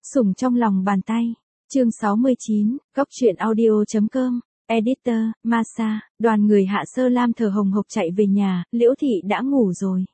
Sủng trong lòng bàn tay. Chương 69, góc truyện audio.com. Editor, Masa, đoàn người Hạ Sơ Lam thở hồng hộc chạy về nhà, Liễu Thị đã ngủ rồi.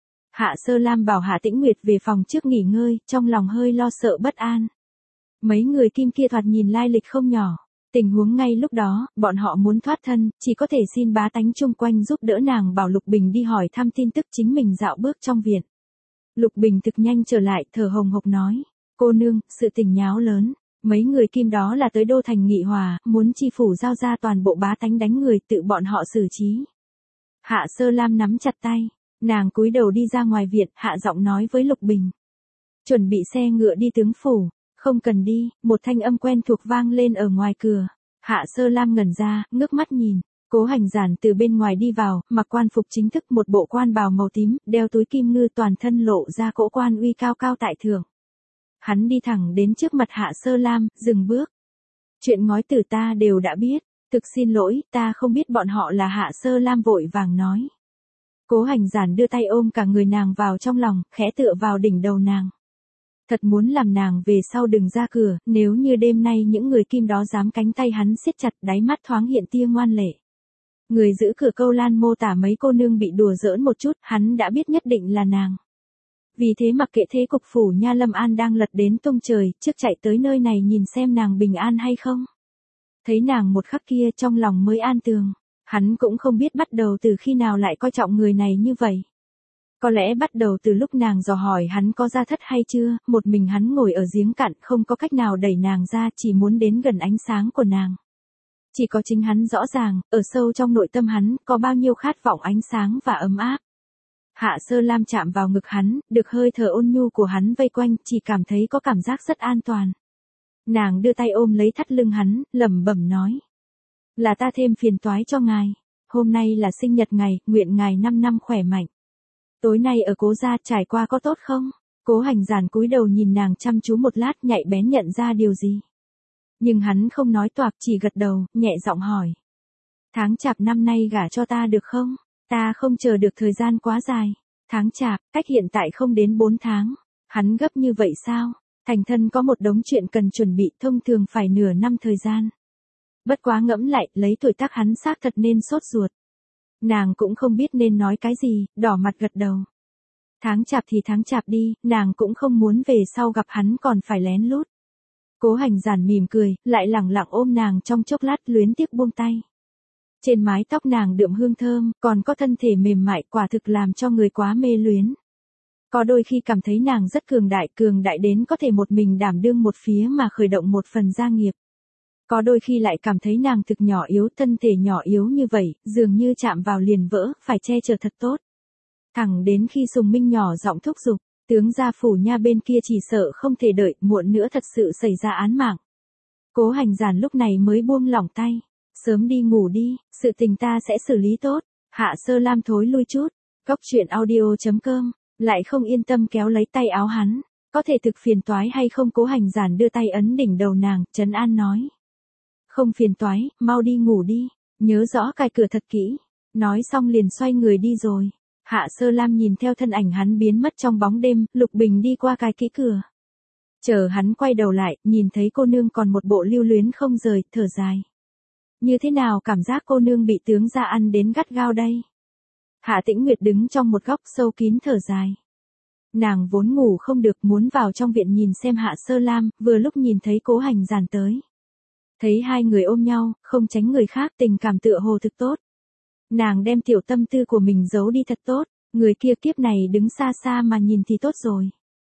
Hạ Sơ Lam bảo Hạ Tĩnh Nguyệt về phòng trước nghỉ ngơi, trong lòng hơi lo sợ bất an. Mấy người Kim kia thoạt nhìn lai lịch không nhỏ. Tình huống ngay lúc đó, bọn họ muốn thoát thân, chỉ có thể xin bá tánh chung quanh giúp đỡ nàng bảo Lục Bình đi hỏi thăm tin tức chính mình dạo bước trong viện. Lục Bình thực nhanh trở lại, thở hồng hộc nói. Cô nương, sự tình nháo lớn. Mấy người Kim đó là tới đô thành nghị hòa, muốn chi phủ giao ra toàn bộ bá tánh đánh người tự bọn họ xử trí. Hạ Sơ Lam nắm chặt tay. Nàng cúi đầu đi ra ngoài viện, hạ giọng nói với Lục Bình. Chuẩn bị xe ngựa đi tướng phủ. Không cần đi, một thanh âm quen thuộc vang lên ở ngoài cửa. Hạ Sơ Lam ngẩn ra, ngước mắt nhìn. Cố Hành Giản từ bên ngoài đi vào, mặc quan phục chính thức, một bộ quan bào màu tím, đeo túi kim ngư, toàn thân lộ ra cỗ quan uy cao cao tại thượng. Hắn đi thẳng đến trước mặt Hạ Sơ Lam, dừng bước. Chuyện ngói tử ta đều đã biết, thực xin lỗi, ta không biết bọn họ là. Hạ Sơ Lam vội vàng nói. Cố Hành Giản đưa tay ôm cả người nàng vào trong lòng, khẽ tựa vào đỉnh đầu nàng. Thật muốn làm nàng về sau đừng ra cửa, nếu như đêm nay những người Kim đó dám, cánh tay hắn siết chặt, đáy mắt thoáng hiện tia ngoan lệ. Người giữ cửa Câu Lan mô tả mấy cô nương bị đùa giỡn một chút, hắn đã biết nhất định là nàng. Vì thế mặc kệ thế cục phủ nha Lâm An đang lật đến tung trời, trước chạy tới nơi này nhìn xem nàng bình an hay không. Thấy nàng một khắc kia trong lòng mới an tường, hắn cũng không biết bắt đầu từ khi nào lại coi trọng người này như vậy. Có lẽ bắt đầu từ lúc nàng dò hỏi hắn có ra thất hay chưa, một mình hắn ngồi ở giếng cạn không có cách nào đẩy nàng ra, chỉ muốn đến gần ánh sáng của nàng. Chỉ có chính hắn rõ ràng, ở sâu trong nội tâm hắn, có bao nhiêu khát vọng ánh sáng và ấm áp. Hạ Sơ Lam chạm vào ngực hắn, được hơi thở ôn nhu của hắn vây quanh, chỉ cảm thấy có cảm giác rất an toàn. Nàng đưa tay ôm lấy thắt lưng hắn, lẩm bẩm nói. Là ta thêm phiền toái cho ngài. Hôm nay là sinh nhật ngài, nguyện ngài 5 năm khỏe mạnh. Tối nay ở Cố gia trải qua có tốt không? Cố Hành Giản cúi đầu nhìn nàng chăm chú một lát, nhạy bén nhận ra điều gì. Nhưng hắn không nói toạc, chỉ gật đầu, nhẹ giọng hỏi. Tháng Chạp năm nay gả cho ta được không? Ta không chờ được thời gian quá dài. Tháng Chạp, cách hiện tại không đến 4 tháng. Hắn gấp như vậy sao? Thành thân có một đống chuyện cần chuẩn bị, thông thường phải nửa năm thời gian. Bất quá ngẫm lại, lấy tuổi tác hắn xác thật nên sốt ruột. Nàng cũng không biết nên nói cái gì, đỏ mặt gật đầu. Tháng Chạp thì tháng Chạp đi, nàng cũng không muốn về sau gặp hắn còn phải lén lút. Cố Hành Giản mỉm cười, lại lẳng lặng ôm nàng trong chốc lát, luyến tiếc buông tay. Trên mái tóc nàng đượm hương thơm, còn có thân thể mềm mại, quả thực làm cho người quá mê luyến. Có đôi khi cảm thấy nàng rất cường đại đến có thể một mình đảm đương một phía mà khởi động một phần gia nghiệp. Có đôi khi lại cảm thấy nàng thực nhỏ yếu, thân thể nhỏ yếu như vậy, dường như chạm vào liền vỡ, phải che chở thật tốt. Thẳng đến khi Sùng Minh nhỏ giọng thúc giục, tướng gia phủ nha bên kia chỉ sợ không thể đợi, muộn nữa thật sự xảy ra án mạng. Cố Hành Giản lúc này mới buông lỏng tay. Sớm đi ngủ đi, sự tình ta sẽ xử lý tốt. Hạ Sơ Lam thối lui chút. Góc truyện audio.com. Lại không yên tâm kéo lấy tay áo hắn. Có thể thực phiền toái hay không? Cố Hành Giản đưa tay ấn đỉnh đầu nàng, trấn an nói. Không phiền toái, mau đi ngủ đi. Nhớ rõ cài cửa thật kỹ. Nói xong liền xoay người đi rồi. Hạ Sơ Lam nhìn theo thân ảnh hắn biến mất trong bóng đêm, Lục Bình đi qua cài kỹ cửa. Chờ hắn quay đầu lại, nhìn thấy cô nương còn một bộ lưu luyến không rời, thở dài. Như thế nào cảm giác cô nương bị tướng gia ăn đến gắt gao đây? Hạ Tĩnh Nguyệt đứng trong một góc sâu kín thở dài. Nàng vốn ngủ không được, muốn vào trong viện nhìn xem Hạ Sơ Lam, vừa lúc nhìn thấy Cố Hành Giản tới. Thấy hai người ôm nhau, không tránh người khác, tình cảm tựa hồ thực tốt. Nàng đem tiểu tâm tư của mình giấu đi thật tốt, người kia kiếp này đứng xa xa mà nhìn thì tốt rồi.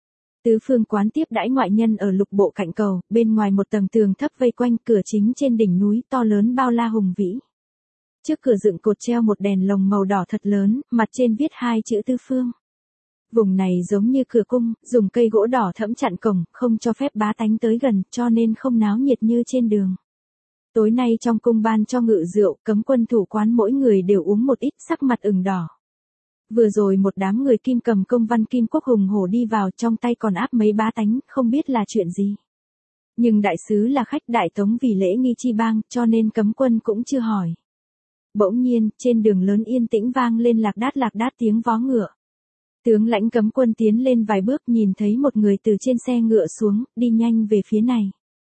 Tứ phương quán tiếp đãi ngoại nhân ở Lục bộ cạnh cầu, bên ngoài một tầng tường thấp vây quanh, cửa chính trên đỉnh núi to lớn bao la hùng vĩ. Trước cửa dựng cột treo một đèn lồng màu đỏ thật lớn, mặt trên viết 2 chữ Tứ phương. Vùng này giống như cửa cung, dùng cây gỗ đỏ thẫm chặn cổng, không cho phép bá tánh tới gần, cho nên không náo nhiệt như trên đường. Tối nay trong cung ban cho ngự rượu, cấm quân thủ quán mỗi người đều uống một ít, sắc mặt ửng đỏ. Vừa rồi một đám người Kim cầm công văn Kim Quốc hùng hổ đi vào, trong tay còn áp mấy bá tánh, không biết là chuyện gì. Nhưng đại sứ là khách Đại Tống vì lễ nghi chi bang, cho nên cấm quân cũng chưa hỏi. Bỗng nhiên, trên đường lớn yên tĩnh vang lên lạc đát tiếng vó ngựa. Tướng lãnh cấm quân tiến lên vài bước nhìn thấy một người từ trên xe ngựa xuống, đi nhanh về phía này.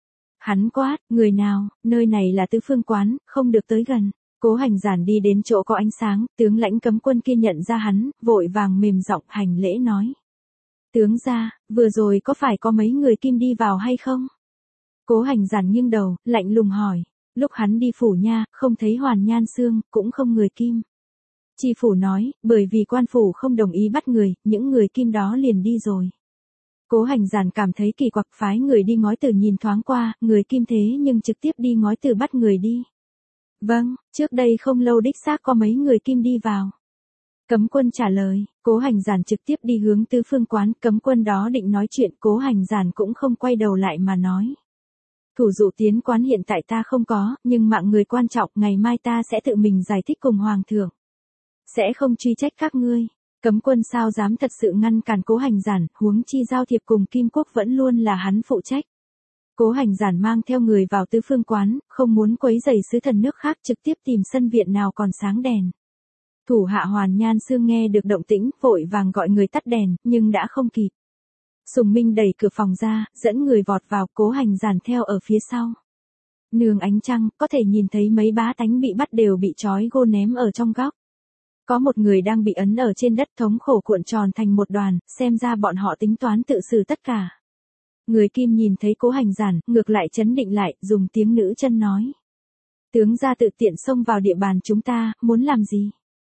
Hắn quát, người nào, nơi này là Tứ Phương quán, không được tới gần. Cố Hành Giản đi đến chỗ có ánh sáng, tướng lãnh cấm quân kia nhận ra hắn, vội vàng mềm giọng hành lễ nói. Tướng gia, vừa rồi có phải có mấy người Kim đi vào hay không? Cố Hành Giản nghiêng đầu, lạnh lùng hỏi. Lúc hắn đi phủ nha, không thấy Hoàn Nhan Xương, cũng không người Kim. Tri phủ nói, bởi vì quan phủ không đồng ý bắt người, những người Kim đó liền đi rồi. Cố Hành Giản cảm thấy kỳ quặc, phái người đi ngói từ nhìn thoáng qua, người Kim thế nhưng trực tiếp đi ngói từ bắt người đi. Vâng, trước đây không lâu đích xác có mấy người Kim đi vào. Cấm quân trả lời, Cố Hành Giản trực tiếp đi hướng Tứ Phương quán, cấm quân đó định nói chuyện, Cố Hành Giản cũng không quay đầu lại mà nói. Thủ dụ tiến quán hiện tại ta không có, nhưng mạng người quan trọng, ngày mai ta sẽ tự mình giải thích cùng Hoàng thượng. Sẽ không truy trách các ngươi. Cấm quân sao dám thật sự ngăn cản Cố Hành Giản, huống chi giao thiệp cùng Kim Quốc vẫn luôn là hắn phụ trách. Cố Hành Giản mang theo người vào Tứ Phương quán, không muốn quấy rầy sứ thần nước khác, trực tiếp tìm sân viện nào còn sáng đèn. Thủ hạ Hoàn Nhan Xương nghe được động tĩnh, vội vàng gọi người tắt đèn, nhưng đã không kịp. Sùng Minh đẩy cửa phòng ra, dẫn người vọt vào, Cố Hành Giản theo ở phía sau. Nương ánh trăng, có thể nhìn thấy mấy bá tánh bị bắt đều bị trói gô ném ở trong góc. Có một người đang bị ấn ở trên đất, thống khổ cuộn tròn thành một đoàn, xem ra bọn họ tính toán tự xử tất cả. Người Kim nhìn thấy Cố Hành Giản, ngược lại trấn định lại, dùng tiếng nữ chân nói. Tướng gia tự tiện xông vào địa bàn chúng ta, muốn làm gì?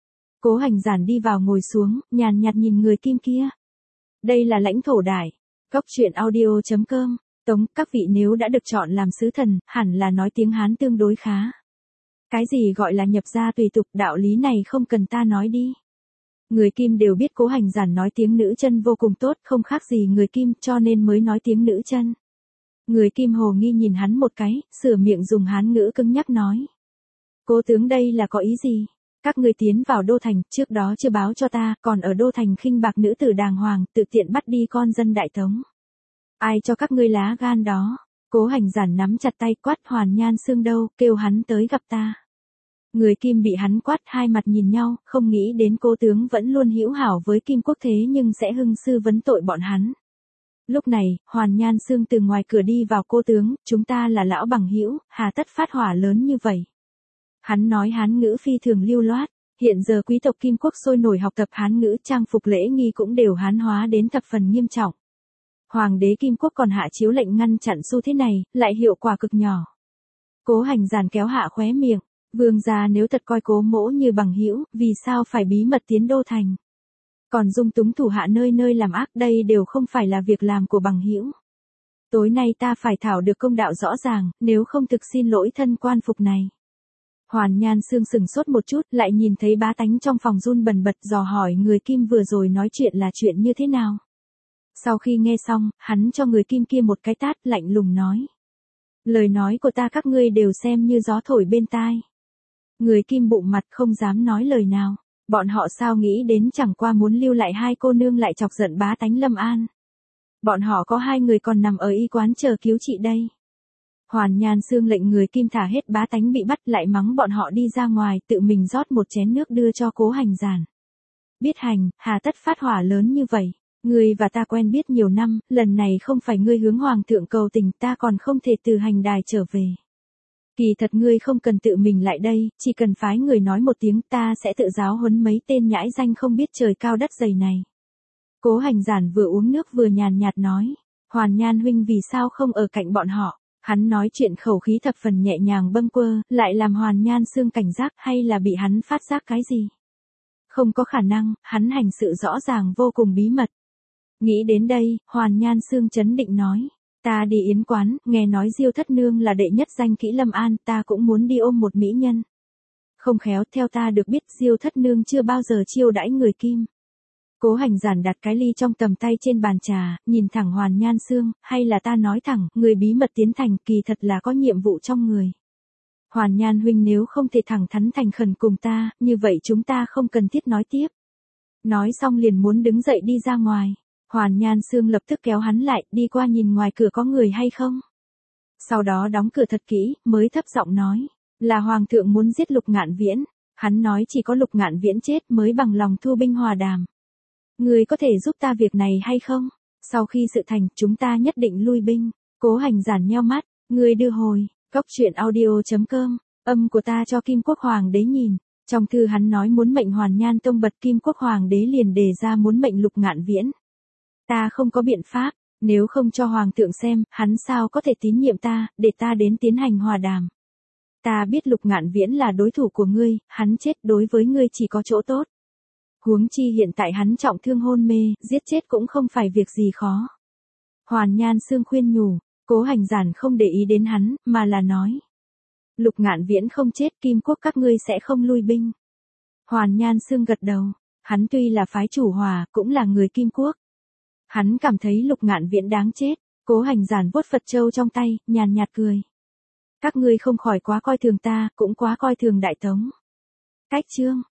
Cố Hành Giản đi vào ngồi xuống, nhàn nhạt nhìn người Kim kia. Đây là lãnh thổ đại. Góc truyện audio.com. Tống, các vị nếu đã được chọn làm sứ thần, hẳn là nói tiếng Hán tương đối khá. Cái gì gọi là nhập gia tùy tục, đạo lý này không cần ta nói đi. Người Kim đều biết Cố Hành Giản nói tiếng nữ chân vô cùng tốt, không khác gì người Kim, cho nên mới nói tiếng nữ chân. Người Kim hồ nghi nhìn hắn một cái, sửa miệng dùng Hán ngữ cứng nhắc nói. Cố tướng đây là có ý gì? Các ngươi tiến vào đô thành, trước đó chưa báo cho ta, còn ở đô thành khinh bạc nữ tử đàng hoàng, tự tiện bắt đi con dân Đại Tống. Ai cho các ngươi lá gan đó? Cố Hành Giản nắm chặt tay, quát Hoàn Nhan Xương đâu, kêu hắn tới gặp ta. Người Kim bị hắn quát, hai mặt nhìn nhau, không nghĩ đến Cố tướng vẫn luôn hữu hảo với Kim Quốc thế nhưng sẽ hưng sư vấn tội bọn hắn. Lúc này, Hoàn Nhan Xương từ ngoài cửa đi vào. Cố tướng, chúng ta là lão bằng hữu, hà tất phát hỏa lớn như vậy? Hắn nói Hán ngữ phi thường lưu loát, hiện giờ quý tộc Kim Quốc sôi nổi học tập Hán ngữ, trang phục lễ nghi cũng đều Hán hóa đến thập phần nghiêm trọng. Hoàng đế Kim Quốc còn hạ chiếu lệnh ngăn chặn xu thế này, lại hiệu quả cực nhỏ. Cố Hành Giản kéo hạ khóe miệng, vương gia nếu thật coi Cố mỗ như bằng hữu, vì sao phải bí mật tiến đô thành? Còn dung túng thủ hạ nơi nơi làm ác, đây đều không phải là việc làm của bằng hữu. Tối nay ta phải thảo được công đạo rõ ràng, nếu không thực xin lỗi thân quan phục này. Hoàn Nhan Xương sừng sốt một chút, lại nhìn thấy bá tánh trong phòng run bần bật, dò hỏi người Kim vừa rồi nói chuyện là chuyện như thế nào. Sau khi nghe xong, hắn cho người Kim kia một cái tát, lạnh lùng nói. Lời nói của ta các ngươi đều xem như gió thổi bên tai. Người Kim bụng mặt không dám nói lời nào. Bọn họ sao nghĩ đến chẳng qua muốn lưu lại hai cô nương lại chọc giận bá tánh Lâm An. Bọn họ có hai người còn nằm ở y quán chờ cứu trị đây. Hoàn Nhan Xương lệnh người Kim thả hết bá tánh bị bắt, lại mắng bọn họ đi ra ngoài, tự mình rót một chén nước đưa cho Cố Hành Giản. Biết hành, hà tất phát hỏa lớn như vậy. Ngươi và ta quen biết nhiều năm, lần này không phải ngươi hướng Hoàng thượng cầu tình, ta còn không thể từ hành đài trở về. Kỳ thật ngươi không cần tự mình lại đây, chỉ cần phái người nói một tiếng, ta sẽ tự giáo huấn mấy tên nhãi danh không biết trời cao đất dày này. Cố Hành Giản vừa uống nước vừa nhàn nhạt nói. Hoàn Nhan huynh vì sao không ở cạnh bọn họ? Hắn nói chuyện khẩu khí thập phần nhẹ nhàng bâng quơ, lại làm Hoàn Nhan Xương cảnh giác, hay là bị hắn phát giác cái gì? Không có khả năng, hắn hành sự rõ ràng vô cùng bí mật. Nghĩ đến đây, Hoàn Nhan Xương trấn định nói. Ta đi yến quán, nghe nói Diêu thất nương là đệ nhất danh kỹ Lâm An, ta cũng muốn đi ôm một mỹ nhân. Không khéo, theo ta được biết Diêu thất nương chưa bao giờ chiêu đãi người Kim. Cố Hành Giản đặt cái ly trong tầm tay trên bàn trà, nhìn thẳng Hoàn Nhan Xương, hay là ta nói thẳng, người bí mật tiến thành, kỳ thật là có nhiệm vụ trong người. Hoàn Nhan huynh nếu không thể thẳng thắn thành khẩn cùng ta, như vậy chúng ta không cần thiết nói tiếp. Nói xong liền muốn đứng dậy đi ra ngoài. Hoàn Nhan Xương lập tức kéo hắn lại, đi qua nhìn ngoài cửa có người hay không. Sau đó đóng cửa thật kỹ, mới thấp giọng nói, là Hoàng thượng muốn giết Lục Ngạn Viễn. Hắn nói chỉ có Lục Ngạn Viễn chết mới bằng lòng thu binh hòa đàm. Ngươi có thể giúp ta việc này hay không? Sau khi sự thành, chúng ta nhất định lui binh. Cố Hành Giản nheo mắt, ngươi đưa hồi, góc truyện audio.com, âm của ta cho Kim Quốc Hoàng đế nhìn. Trong thư hắn nói muốn mệnh Hoàn Nhan Tông bật, Kim Quốc Hoàng đế liền đề ra muốn mệnh Lục Ngạn Viễn. Ta không có biện pháp, nếu không cho Hoàng thượng xem, hắn sao có thể tín nhiệm ta, để ta đến tiến hành hòa đàm. Ta biết Lục Ngạn Viễn là đối thủ của ngươi, hắn chết đối với ngươi chỉ có chỗ tốt. Huống chi hiện tại hắn trọng thương hôn mê, giết chết cũng không phải việc gì khó. Hoàn Nhan Xương khuyên nhủ, Cố Hành Giản không để ý đến hắn, mà là nói. Lục Ngạn Viễn không chết, Kim Quốc các ngươi sẽ không lui binh. Hoàn Nhan Xương gật đầu, hắn tuy là phái chủ hòa, cũng là người Kim Quốc. Hắn cảm thấy Lục Ngạn Viễn đáng chết. Cố Hành Giản vuốt Phật châu trong tay, nhàn nhạt cười. Các ngươi không khỏi quá coi thường ta, cũng quá coi thường Đại Tống. Cách chương